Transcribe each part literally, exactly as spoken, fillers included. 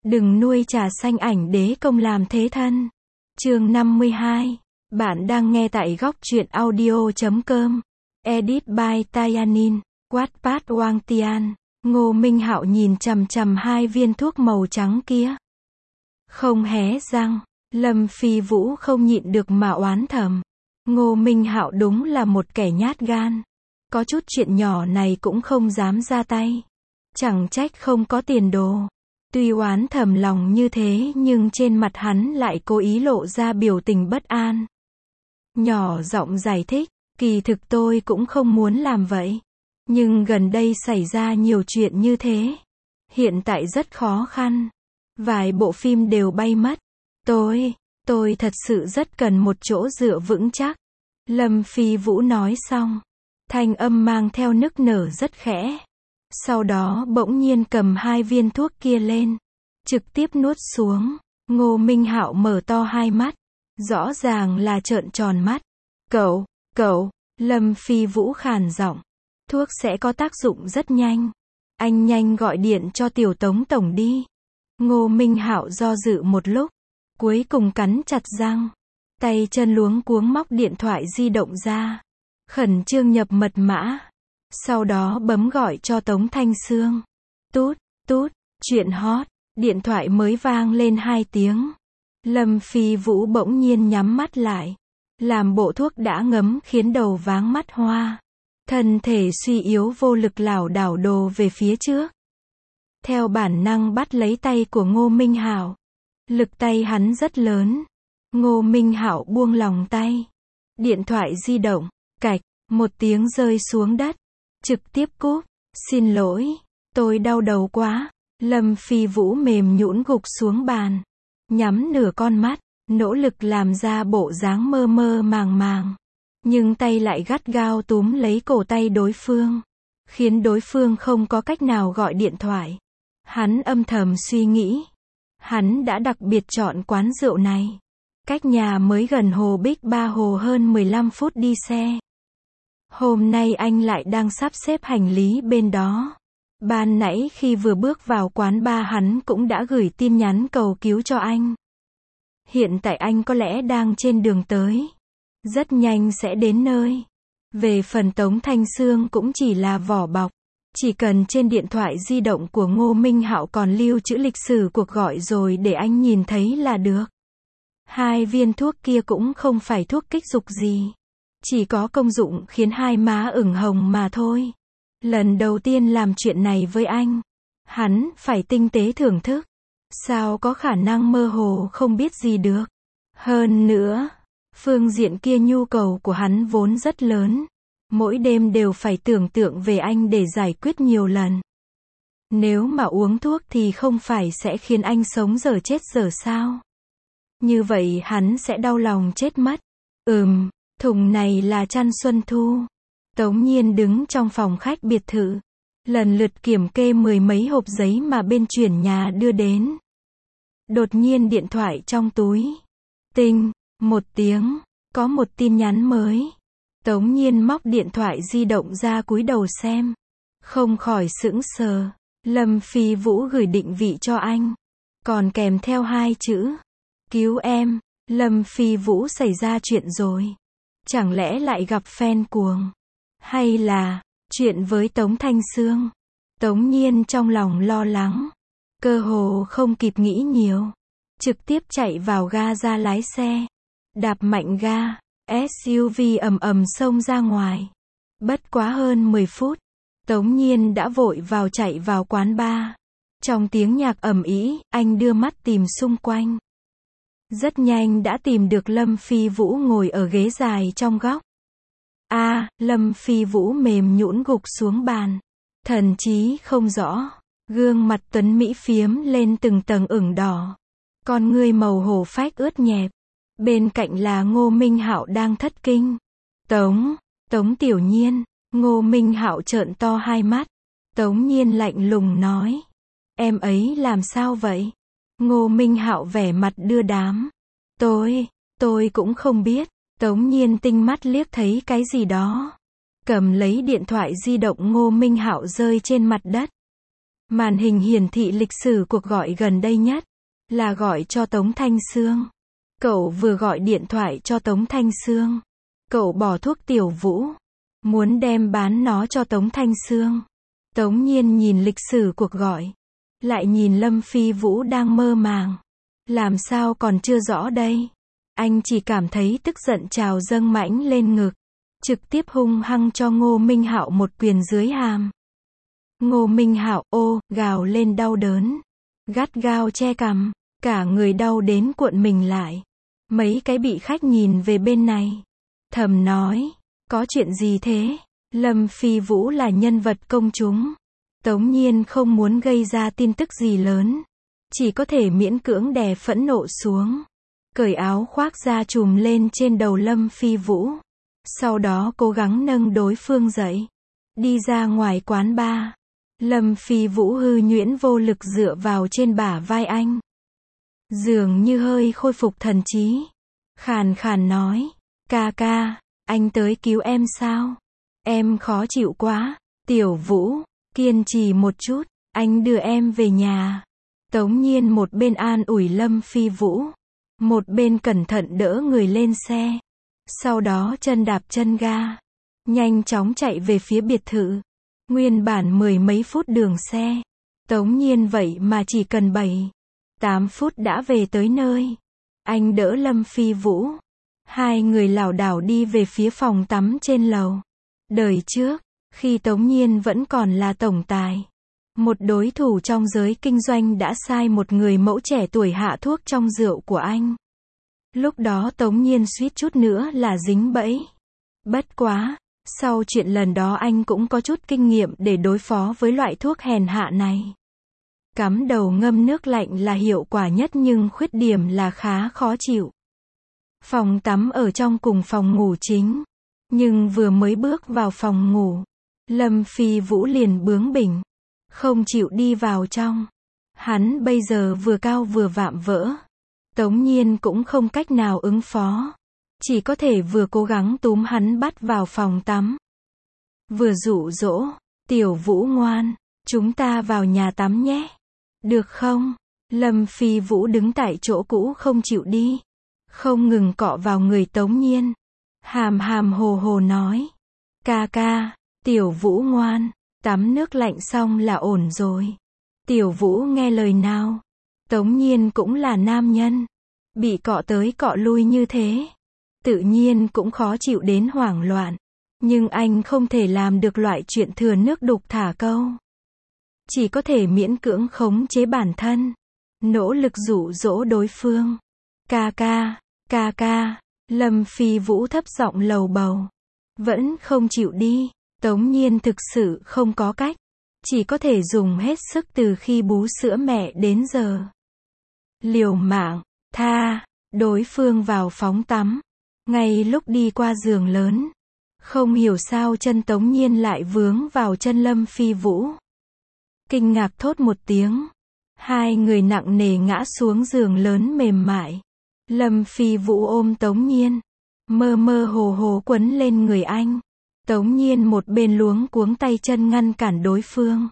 Đừng nuôi trà xanh ảnh đế công làm thế thân. Chương năm mươi hai. Bạn đang nghe tại góc truyện audio chấm com. Edit by Tayanin. Wattpad Wang Tian. Ngô Minh Hạo nhìn chằm chằm hai viên thuốc màu trắng kia. Không hé răng. Lâm Phi Vũ không nhịn được mà oán thầm. Ngô Minh Hạo đúng là một kẻ nhát gan. Có chút chuyện nhỏ này cũng không dám ra tay. Chẳng trách không có tiền đồ. Tuy oán thầm lòng như thế nhưng trên mặt hắn lại cố ý lộ ra biểu tình bất an. Nhỏ giọng giải thích, kỳ thực tôi cũng không muốn làm vậy. Nhưng gần đây xảy ra nhiều chuyện như thế. Hiện tại rất khó khăn. Vài bộ phim đều bay mất. Tôi, tôi thật sự rất cần một chỗ dựa vững chắc. Lâm Phi Vũ nói xong. Thanh âm mang theo nức nở rất khẽ. Sau đó bỗng nhiên cầm hai viên thuốc kia lên. Trực tiếp nuốt xuống. Ngô Minh Hạo mở to hai mắt. Rõ ràng là trợn tròn mắt. Cậu, cậu, Lâm Phi Vũ khàn giọng. Thuốc sẽ có tác dụng rất nhanh. Anh nhanh gọi điện cho Tiểu Tống Tổng đi. Ngô Minh Hạo do dự một lúc. Cuối cùng cắn chặt răng. Tay chân luống cuống móc điện thoại di động ra. Khẩn trương nhập mật mã. Sau đó bấm gọi cho Tống Thanh Sương. Tút, tút, chuyện hot. Điện thoại mới vang lên hai tiếng. Lâm Phi Vũ bỗng nhiên nhắm mắt lại. Làm bộ thuốc đã ngấm khiến đầu váng mắt hoa. Thân thể suy yếu vô lực lảo đảo đồ về phía trước. Theo bản năng bắt lấy tay của Ngô Minh Hạo. Lực tay hắn rất lớn. Ngô Minh Hạo buông lòng tay. Điện thoại di động, cạch, một tiếng rơi xuống đất. Trực tiếp cúp. Xin lỗi, tôi đau đầu quá. Lâm Phi Vũ mềm nhũn gục xuống bàn. Nhắm nửa con mắt, nỗ lực làm ra bộ dáng mơ mơ màng màng. Nhưng tay lại gắt gao túm lấy cổ tay đối phương. Khiến đối phương không có cách nào gọi điện thoại. Hắn âm thầm suy nghĩ. Hắn đã đặc biệt chọn quán rượu này. Cách nhà mới gần hồ Bích Ba Hồ hơn mười lăm phút đi xe. Hôm nay anh lại đang sắp xếp hành lý bên đó. Ban nãy khi vừa bước vào quán bar hắn cũng đã gửi tin nhắn cầu cứu cho anh. Hiện tại anh có lẽ đang trên đường tới. Rất nhanh sẽ đến nơi. Về phần Tống Thanh Sương cũng chỉ là vỏ bọc. Chỉ cần trên điện thoại di động của Ngô Minh Hạo còn lưu trữ lịch sử cuộc gọi rồi để anh nhìn thấy là được. Hai viên thuốc kia cũng không phải thuốc kích dục gì. Chỉ có công dụng khiến hai má ửng hồng mà thôi. Lần đầu tiên làm chuyện này với anh. Hắn phải tinh tế thưởng thức. Sao có khả năng mơ hồ không biết gì được. Hơn nữa, phương diện kia nhu cầu của hắn vốn rất lớn. Mỗi đêm đều phải tưởng tượng về anh để giải quyết nhiều lần. Nếu mà uống thuốc thì không phải sẽ khiến anh sống dở chết dở sao? Như vậy hắn sẽ đau lòng chết mất. Ừm, thùng này là chăn Xuân Thu. Tống Nhiên đứng trong phòng khách biệt thự. Lần lượt kiểm kê mười mấy hộp giấy mà bên chuyển nhà đưa đến. Đột nhiên điện thoại trong túi. Tinh, một tiếng, có một tin nhắn mới. Tống Nhiên móc điện thoại di động ra cúi đầu xem. Không khỏi sững sờ. Lâm Phi Vũ gửi định vị cho anh. Còn kèm theo hai chữ. Cứu em. Lâm Phi Vũ xảy ra chuyện rồi. Chẳng lẽ lại gặp fan cuồng? Hay là chuyện với Tống Thanh Sương? Tống Nhiên trong lòng lo lắng. Cơ hồ không kịp nghĩ nhiều. Trực tiếp chạy vào ga ra lái xe. Đạp mạnh ga. ét u vê ầm ầm xông ra ngoài. Bất quá hơn mười phút. Tống Nhiên đã vội vào chạy vào quán bar. Trong tiếng nhạc ầm ĩ, anh đưa mắt tìm xung quanh. Rất nhanh đã tìm được Lâm Phi Vũ ngồi ở ghế dài trong góc. A, à, Lâm Phi Vũ mềm nhũn gục xuống bàn. Thần trí không rõ. Gương mặt tuấn mỹ phiếm lên từng tầng ửng đỏ. Con ngươi màu hổ phách ướt nhẹp. Bên cạnh là Ngô Minh Hạo đang thất kinh. Tống, Tống Tiểu Nhiên. Ngô Minh Hạo trợn to hai mắt. Tống Nhiên lạnh lùng nói. Em ấy làm sao vậy? Ngô Minh Hạo vẻ mặt đưa đám. Tôi, tôi cũng không biết. Tống Nhiên tinh mắt liếc thấy cái gì đó. Cầm lấy điện thoại di động Ngô Minh Hạo rơi trên mặt đất. Màn hình hiển thị lịch sử cuộc gọi gần đây nhất, là gọi cho Tống Thanh Sương. Cậu vừa gọi điện thoại cho Tống Thanh Sương. Cậu bỏ thuốc Tiểu Vũ, muốn đem bán nó cho Tống Thanh Sương. Tống Nhiên nhìn lịch sử cuộc gọi, lại nhìn Lâm Phi Vũ đang mơ màng. Làm sao còn chưa rõ đây? Anh chỉ cảm thấy tức giận trào dâng mãnh lên ngực, trực tiếp hung hăng cho Ngô Minh Hạo một quyền dưới hàm. Ngô Minh Hạo ô gào lên đau đớn, gắt gao che cằm, cả người đau đến cuộn mình lại. Mấy cái bị khách nhìn về bên này, thầm nói, có chuyện gì thế? Lâm Phi Vũ là nhân vật công chúng, Tống Nhiên không muốn gây ra tin tức gì lớn, chỉ có thể miễn cưỡng đè phẫn nộ xuống, cởi áo khoác ra trùm lên trên đầu Lâm Phi Vũ, sau đó cố gắng nâng đối phương dậy, đi ra ngoài quán bar. Lâm Phi Vũ hư nhuyễn vô lực dựa vào trên bả vai anh, dường như hơi khôi phục thần trí, khàn khàn nói, ca ca, anh tới cứu em sao? Em khó chịu quá. Tiểu Vũ, kiên trì một chút, anh đưa em về nhà. Tống Nhiên một bên an ủi Lâm Phi Vũ, một bên cẩn thận đỡ người lên xe, sau đó chân đạp chân ga, nhanh chóng chạy về phía biệt thự. Nguyên bản mười mấy phút đường xe, Tống Nhiên vậy mà chỉ cần bảy, tám phút đã về tới nơi. Anh đỡ Lâm Phi Vũ, hai người lảo đảo đi về phía phòng tắm trên lầu. Đời trước, khi Tống Nhiên vẫn còn là tổng tài, một đối thủ trong giới kinh doanh đã sai một người mẫu trẻ tuổi hạ thuốc trong rượu của anh. Lúc đó Tống Nhiên suýt chút nữa là dính bẫy. Bất quá, sau chuyện lần đó anh cũng có chút kinh nghiệm để đối phó với loại thuốc hèn hạ này. Cắm đầu ngâm nước lạnh là hiệu quả nhất nhưng khuyết điểm là khá khó chịu. Phòng tắm ở trong cùng phòng ngủ chính, nhưng vừa mới bước vào phòng ngủ, Lâm Phi Vũ liền bướng bỉnh, không chịu đi vào trong. Hắn bây giờ vừa cao vừa vạm vỡ, Tống Nhiên cũng không cách nào ứng phó, chỉ có thể vừa cố gắng túm hắn bắt vào phòng tắm, vừa dụ dỗ, Tiểu Vũ ngoan, chúng ta vào nhà tắm nhé. Được không? Lâm Phi Vũ đứng tại chỗ cũ không chịu đi, không ngừng cọ vào người Tống Nhiên, hàm hàm hồ hồ nói, ca ca, Tiểu Vũ ngoan, tắm nước lạnh xong là ổn rồi. Tiểu Vũ nghe lời nào. Tống Nhiên cũng là nam nhân, bị cọ tới cọ lui như thế, tự nhiên cũng khó chịu đến hoảng loạn, nhưng anh không thể làm được loại chuyện thừa nước đục thả câu. Chỉ có thể miễn cưỡng khống chế bản thân, nỗ lực dụ dỗ đối phương. Ca ca, ca ca, Lâm Phi Vũ thấp giọng lầu bầu, vẫn không chịu đi. Tống Nhiên thực sự không có cách, chỉ có thể dùng hết sức từ khi bú sữa mẹ đến giờ. Liều mạng, tha, đối phương vào phóng tắm, ngay lúc đi qua giường lớn, không hiểu sao chân Tống Nhiên lại vướng vào chân Lâm Phi Vũ. Kinh ngạc thốt một tiếng, hai người nặng nề ngã xuống giường lớn mềm mại. Lâm Phi Vũ ôm Tống Nhiên, mơ mơ hồ hồ quấn lên người anh. Tống Nhiên một bên luống cuống tay chân ngăn cản đối phương,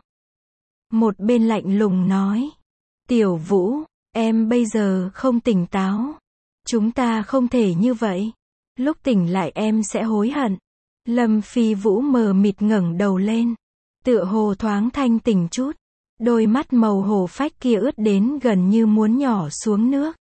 một bên lạnh lùng nói, Tiểu Vũ, em bây giờ không tỉnh táo, chúng ta không thể như vậy, lúc tỉnh lại em sẽ hối hận. Lâm Phi Vũ mờ mịt ngẩng đầu lên, tựa hồ thoáng thanh tỉnh chút, đôi mắt màu hổ phách kia ướt đến gần như muốn nhỏ xuống nước.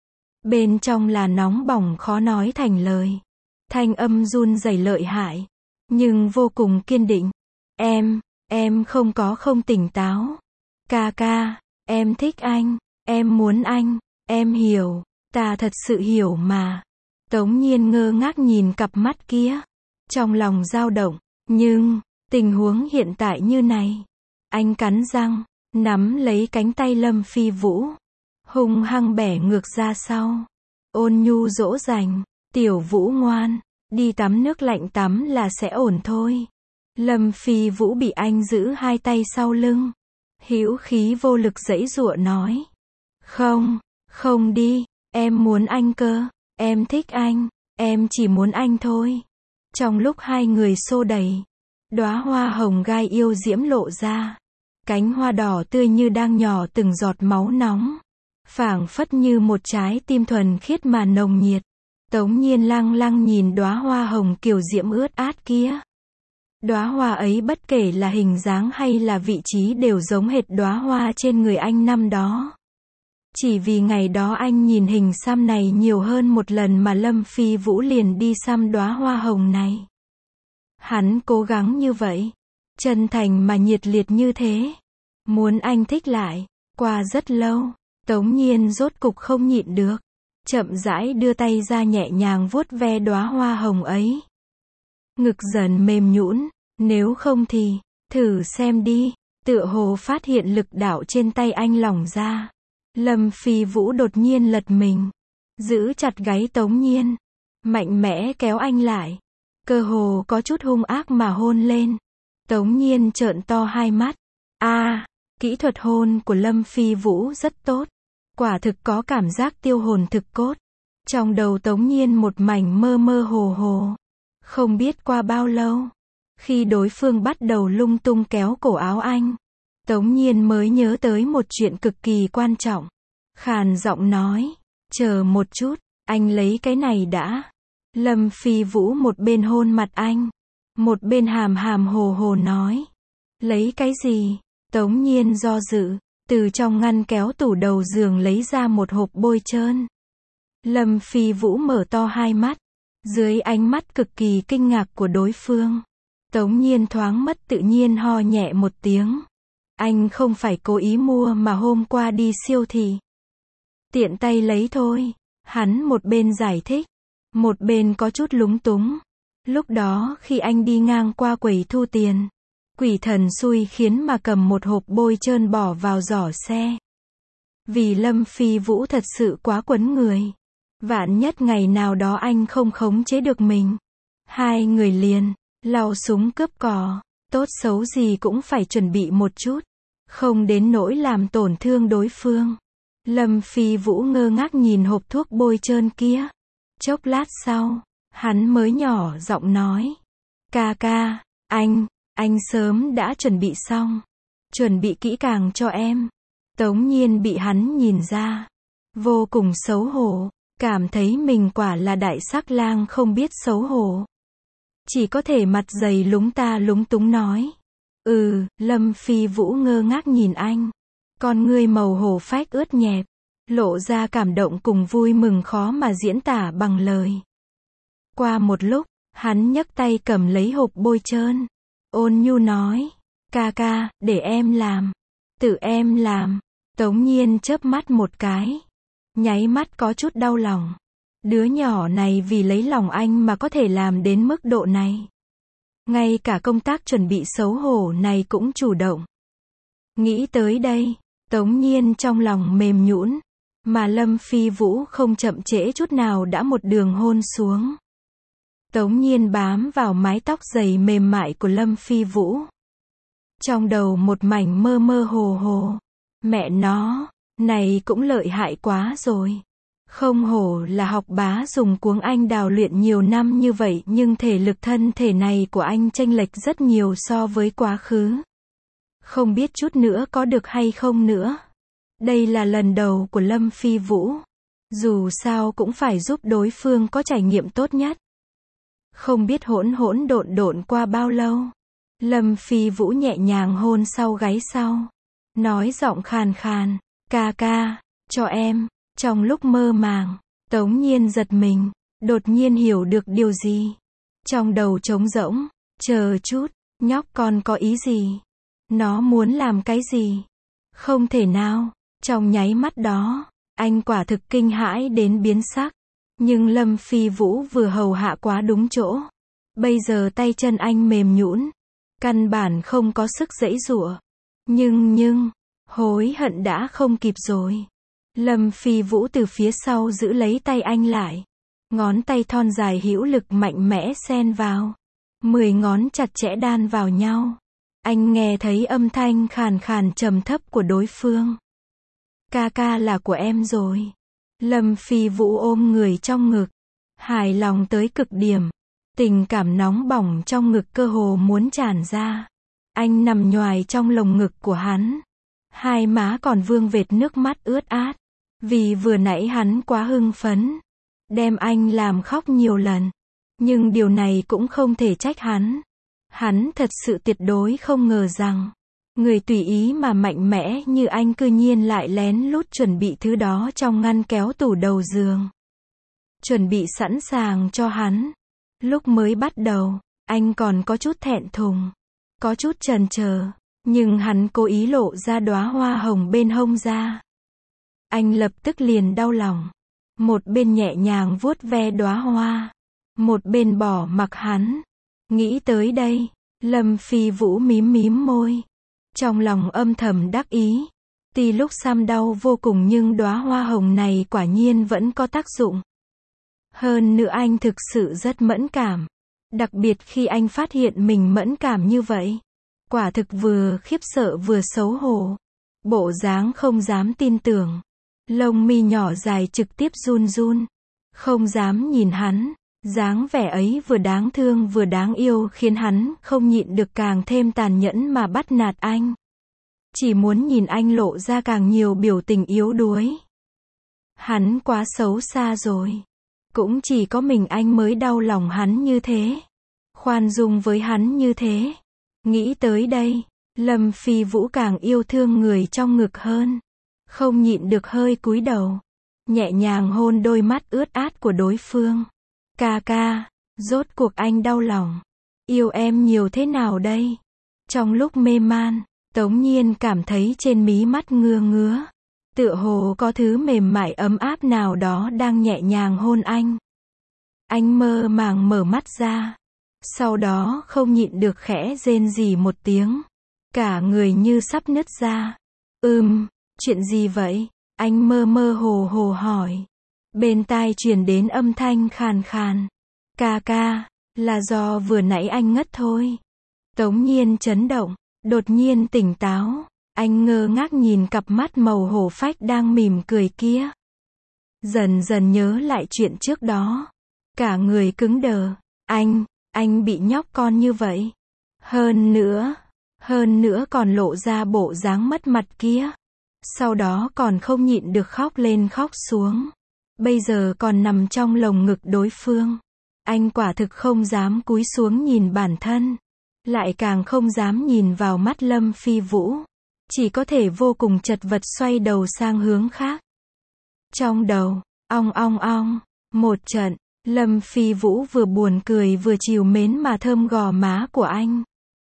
Bên trong là nóng bỏng khó nói thành lời, thanh âm run rẩy lợi hại, nhưng vô cùng kiên định. Em, em không có không tỉnh táo. Ca ca, em thích anh, em muốn anh, em hiểu, ta thật sự hiểu mà. Tống Nhiên ngơ ngác nhìn cặp mắt kia, trong lòng dao động, nhưng, tình huống hiện tại như này. Anh cắn răng, nắm lấy cánh tay Lâm Phi Vũ, hung hăng bẻ ngược ra sau, ôn nhu dỗ dành, Tiểu Vũ ngoan, đi tắm nước lạnh tắm là sẽ ổn thôi. Lâm Phi Vũ bị anh giữ hai tay sau lưng, hữu khí vô lực giãy giụa nói, không, không đi, em muốn anh cơ, em thích anh, em chỉ muốn anh thôi. Trong lúc hai người xô đẩy, đóa hoa hồng gai yêu diễm lộ ra, Cánh hoa đỏ tươi như đang nhỏ từng giọt máu nóng. Phảng phất như một trái tim thuần khiết mà nồng nhiệt. Tống Nhiên lăng lăng nhìn đóa hoa hồng kiều diễm ướt át kia. Đóa hoa ấy bất kể là hình dáng hay là vị trí đều giống hệt đóa hoa trên người anh năm đó. Chỉ vì ngày đó anh nhìn hình xăm này nhiều hơn một lần mà Lâm Phi Vũ liền đi xăm đóa hoa hồng này. Hắn cố gắng như vậy, chân thành mà nhiệt liệt như thế, muốn anh thích lại. Qua rất lâu, Tống Nhiên rốt cục không nhịn được, chậm rãi đưa tay ra nhẹ nhàng vuốt ve đóa hoa hồng ấy. Ngực dần mềm nhũn, nếu không thì, thử xem đi, tựa hồ phát hiện lực đạo trên tay anh lỏng ra. Lâm Phi Vũ đột nhiên lật mình, giữ chặt gáy Tống Nhiên, mạnh mẽ kéo anh lại, cơ hồ có chút hung ác mà hôn lên. Tống Nhiên trợn to hai mắt. A, à, kỹ thuật hôn của Lâm Phi Vũ rất tốt, quả thực có cảm giác tiêu hồn thực cốt. Trong đầu Tống Nhiên một mảnh mơ mơ hồ hồ. Không biết qua bao lâu, khi đối phương bắt đầu lung tung kéo cổ áo anh, Tống Nhiên mới nhớ tới một chuyện cực kỳ quan trọng. Khàn giọng nói, chờ một chút, anh lấy cái này đã. Lâm Phi Vũ một bên hôn mặt anh, một bên hàm hàm hồ hồ nói, lấy cái gì? Tống Nhiên do dự, từ trong ngăn kéo tủ đầu giường lấy ra một hộp bôi trơn. Lâm Phi Vũ mở to hai mắt, dưới ánh mắt cực kỳ kinh ngạc của đối phương, Tống Nhiên thoáng mất tự nhiên ho nhẹ một tiếng. Anh không phải cố ý mua mà hôm qua đi siêu thị tiện tay lấy thôi. Hắn một bên giải thích, một bên có chút lúng túng. Lúc đó khi anh đi ngang qua quầy thu tiền, quỷ thần xui khiến mà cầm một hộp bôi trơn bỏ vào giỏ xe. Vì Lâm Phi Vũ thật sự quá quấn người. Vạn nhất ngày nào đó anh không khống chế được mình, hai người liền lau súng cướp cò, tốt xấu gì cũng phải chuẩn bị một chút, không đến nỗi làm tổn thương đối phương. Lâm Phi Vũ ngơ ngác nhìn hộp thuốc bôi trơn kia. Chốc lát sau, hắn mới nhỏ giọng nói, ca ca, anh, anh sớm đã chuẩn bị xong, chuẩn bị kỹ càng cho em. Tống Nhiên bị hắn nhìn ra, vô cùng xấu hổ, cảm thấy mình quả là đại sắc lang không biết xấu hổ. Chỉ có thể mặt dày lúng ta lúng túng nói, ừ. Lâm Phi Vũ ngơ ngác nhìn anh, con ngươi màu hổ phách ướt nhẹp, lộ ra cảm động cùng vui mừng khó mà diễn tả bằng lời. Qua một lúc, hắn nhấc tay cầm lấy hộp bôi trơn, ôn nhu nói, ca ca, để em làm, tự em làm. Tống Nhiên chớp mắt một cái, nháy mắt có chút đau lòng. Đứa nhỏ này vì lấy lòng anh mà có thể làm đến mức độ này. Ngay cả công tác chuẩn bị xấu hổ này cũng chủ động. Nghĩ tới đây, Tống Nhiên trong lòng mềm nhũn, mà Lâm Phi Vũ không chậm trễ chút nào đã một đường hôn xuống. Tống Nhiên bám vào mái tóc dày mềm mại của Lâm Phi Vũ. Trong đầu một mảnh mơ mơ hồ hồ. Mẹ nó, này cũng lợi hại quá rồi. Không hổ là học bá dùng cuống anh đào luyện nhiều năm như vậy, nhưng thể lực thân thể này của anh chênh lệch rất nhiều so với quá khứ. Không biết chút nữa có được hay không nữa. Đây là lần đầu của Lâm Phi Vũ. Dù sao cũng phải giúp đối phương có trải nghiệm tốt nhất. Không biết hỗn hỗn độn độn qua bao lâu, Lâm Phi Vũ nhẹ nhàng hôn sau gáy sau, nói giọng khàn khàn, ca ca, cho em. Trong lúc mơ màng, Tống Nhiên giật mình, đột nhiên hiểu được điều gì. Trong đầu trống rỗng, chờ chút, nhóc con có ý gì? Nó muốn làm cái gì? Không thể nào. Trong nháy mắt đó, anh quả thực kinh hãi đến biến sắc. Nhưng Lâm Phi Vũ vừa hầu hạ quá đúng chỗ. Bây giờ tay chân anh mềm nhũn, căn bản không có sức giãy giụa. Nhưng nhưng, hối hận đã không kịp rồi. Lâm Phi Vũ từ phía sau giữ lấy tay anh lại. Ngón tay thon dài hữu lực mạnh mẽ xen vào. Mười ngón chặt chẽ đan vào nhau. Anh nghe thấy âm thanh khàn khàn trầm thấp của đối phương. Ca ca là của em rồi. Lâm Phi Vũ ôm người trong ngực, hài lòng tới cực điểm. Tình cảm nóng bỏng trong ngực cơ hồ muốn tràn ra. Anh nằm nhoài trong lồng ngực của hắn. Hai má còn vương vệt nước mắt ướt át. Vì vừa nãy hắn quá hưng phấn. Đem anh làm khóc nhiều lần. Nhưng điều này cũng không thể trách hắn. Hắn thật sự tuyệt đối không ngờ rằng, người tùy ý mà mạnh mẽ như anh cư nhiên lại lén lút chuẩn bị thứ đó trong ngăn kéo tủ đầu giường. Chuẩn bị sẵn sàng cho hắn. Lúc mới bắt đầu, anh còn có chút thẹn thùng, có chút chần chờ, nhưng hắn cố ý lộ ra đóa hoa hồng bên hông ra. Anh lập tức liền đau lòng. Một bên nhẹ nhàng vuốt ve đóa hoa, một bên bỏ mặc hắn. Nghĩ tới đây, Lâm Phi Vũ mím mím môi. Trong lòng âm thầm đắc ý. Tuy lúc xăm đau vô cùng nhưng đóa hoa hồng này quả nhiên vẫn có tác dụng. Hơn nữa anh thực sự rất mẫn cảm. Đặc biệt khi anh phát hiện mình mẫn cảm như vậy. Quả thực vừa khiếp sợ vừa xấu hổ. Bộ dáng không dám tin tưởng. Lông mi nhỏ dài trực tiếp run run. Không dám nhìn hắn. Dáng vẻ ấy vừa đáng thương vừa đáng yêu khiến hắn không nhịn được càng thêm tàn nhẫn mà bắt nạt anh. Chỉ muốn nhìn anh lộ ra càng nhiều biểu tình yếu đuối. Hắn quá xấu xa rồi. Cũng chỉ có mình anh mới đau lòng hắn như thế. Khoan dung với hắn như thế. Nghĩ tới đây, Lâm Phi Vũ càng yêu thương người trong ngực hơn. Không nhịn được hơi cúi đầu. Nhẹ nhàng hôn đôi mắt ướt át của đối phương. Ca ca, rốt cuộc anh đau lòng. Yêu em nhiều thế nào đây? Trong lúc mê man, Tống Nhiên cảm thấy trên mí mắt ngứa ngứa. Tựa hồ có thứ mềm mại ấm áp nào đó đang nhẹ nhàng hôn anh. Anh mơ màng mở mắt ra. Sau đó không nhịn được khẽ rên rỉ một tiếng. Cả người như sắp nứt ra. Ừm, chuyện gì vậy? Anh mơ mơ hồ hồ hỏi. Bên tai truyền đến âm thanh khàn khàn. Ca ca, là do vừa nãy anh ngất thôi. Tống Nhiên chấn động, đột nhiên tỉnh táo. Anh ngơ ngác nhìn cặp mắt màu hổ phách đang mỉm cười kia. Dần dần nhớ lại chuyện trước đó. Cả người cứng đờ. Anh, anh bị nhóc con như vậy. Hơn nữa, hơn nữa còn lộ ra bộ dáng mất mặt kia. Sau đó còn không nhịn được khóc lên khóc xuống. Bây giờ còn nằm trong lồng ngực đối phương. Anh quả thực không dám cúi xuống nhìn bản thân. Lại càng không dám nhìn vào mắt Lâm Phi Vũ. Chỉ có thể vô cùng chật vật xoay đầu sang hướng khác. Trong đầu, ong ong ong, một trận, Lâm Phi Vũ vừa buồn cười vừa trìu mến mà thơm gò má của anh.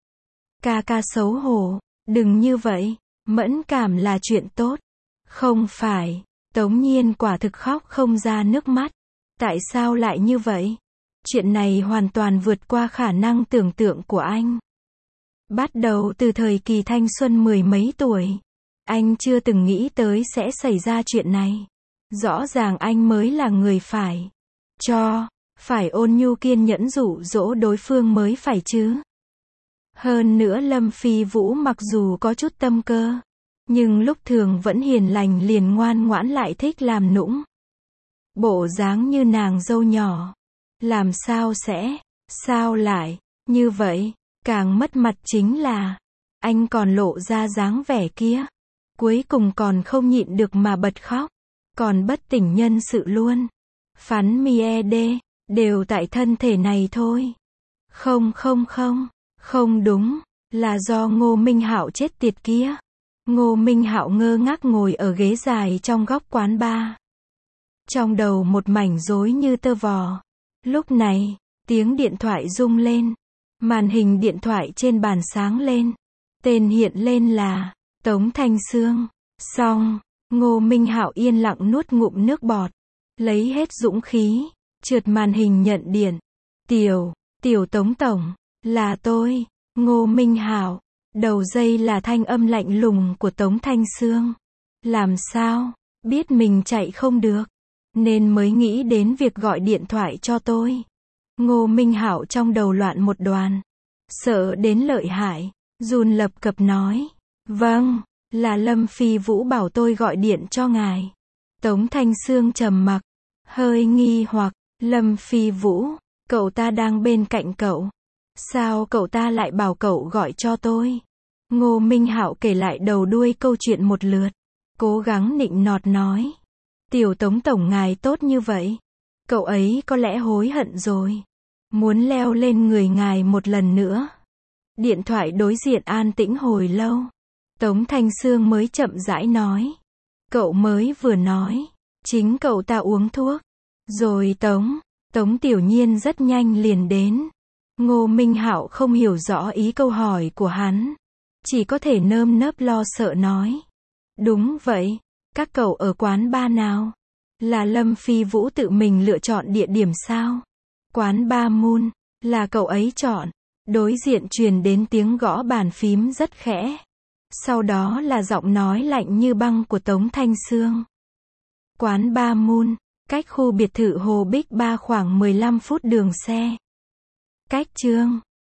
Ca ca xấu hổ, đừng như vậy, mẫn cảm là chuyện tốt. Không phải, Tống Nhiên quả thực khóc không ra nước mắt. Tại sao lại như vậy? Chuyện này hoàn toàn vượt qua khả năng tưởng tượng của anh. Bắt đầu từ thời kỳ thanh xuân mười mấy tuổi, anh chưa từng nghĩ tới sẽ xảy ra chuyện này. Rõ ràng anh mới là người phải cho, phải ôn nhu kiên nhẫn dụ dỗ đối phương mới phải chứ. Hơn nữa Lâm Phi Vũ mặc dù có chút tâm cơ, nhưng lúc thường vẫn hiền lành liền ngoan ngoãn lại thích làm nũng. Bộ dáng như nàng dâu nhỏ. Làm sao sẽ, sao lại, như vậy, càng mất mặt chính là, anh còn lộ ra dáng vẻ kia. Cuối cùng còn không nhịn được mà bật khóc, còn bất tỉnh nhân sự luôn. Phán mi e đê, đều tại thân thể này thôi. Không không không, không đúng, là do Ngô Minh Hạo chết tiệt kia. Ngô Minh Hạo ngơ ngác ngồi ở ghế dài trong góc quán bar. Trong đầu một mảnh rối như tơ vò. Lúc này, tiếng điện thoại rung lên. Màn hình điện thoại trên bàn sáng lên. Tên hiện lên là Tống Thanh Sương. Xong, Ngô Minh Hạo yên lặng nuốt ngụm nước bọt. Lấy hết dũng khí, trượt màn hình nhận điện. Tiểu, tiểu Tống Tổng, là tôi, Ngô Minh Hạo. Đầu dây là thanh âm lạnh lùng của Tống Thanh Sương. Làm sao, biết mình chạy không được, nên mới nghĩ đến việc gọi điện thoại cho tôi. Ngô Minh Hạo trong đầu loạn một đoàn. Sợ đến lợi hại, run lập cập nói. Vâng, là Lâm Phi Vũ bảo tôi gọi điện cho ngài. Tống Thanh Sương trầm mặc, hơi nghi hoặc. Lâm Phi Vũ, cậu ta đang bên cạnh cậu. Sao cậu ta lại bảo cậu gọi cho tôi? Ngô Minh Hạo kể lại đầu đuôi câu chuyện một lượt. Cố gắng nịnh nọt nói. Tiểu Tống tổng ngài tốt như vậy. Cậu ấy có lẽ hối hận rồi. Muốn leo lên người ngài một lần nữa. Điện thoại đối diện an tĩnh hồi lâu. Tống Thanh Sương mới chậm rãi nói. Cậu mới vừa nói. Chính cậu ta uống thuốc. Rồi Tống. Tống Tiểu Nhiên rất nhanh liền đến. Ngô Minh Hạo không hiểu rõ ý câu hỏi của hắn. Chỉ có thể nơm nớp lo sợ nói. Đúng vậy. Các cậu ở quán bar nào? Là Lâm Phi Vũ tự mình lựa chọn địa điểm sao? Quán bar Moon. Là cậu ấy chọn. Đối diện truyền đến tiếng gõ bàn phím rất khẽ. Sau đó là giọng nói lạnh như băng của Tống Thanh Sương. Quán bar Moon. Cách khu biệt thự Hồ Bích Ba khoảng mười lăm phút đường xe. Cách Chương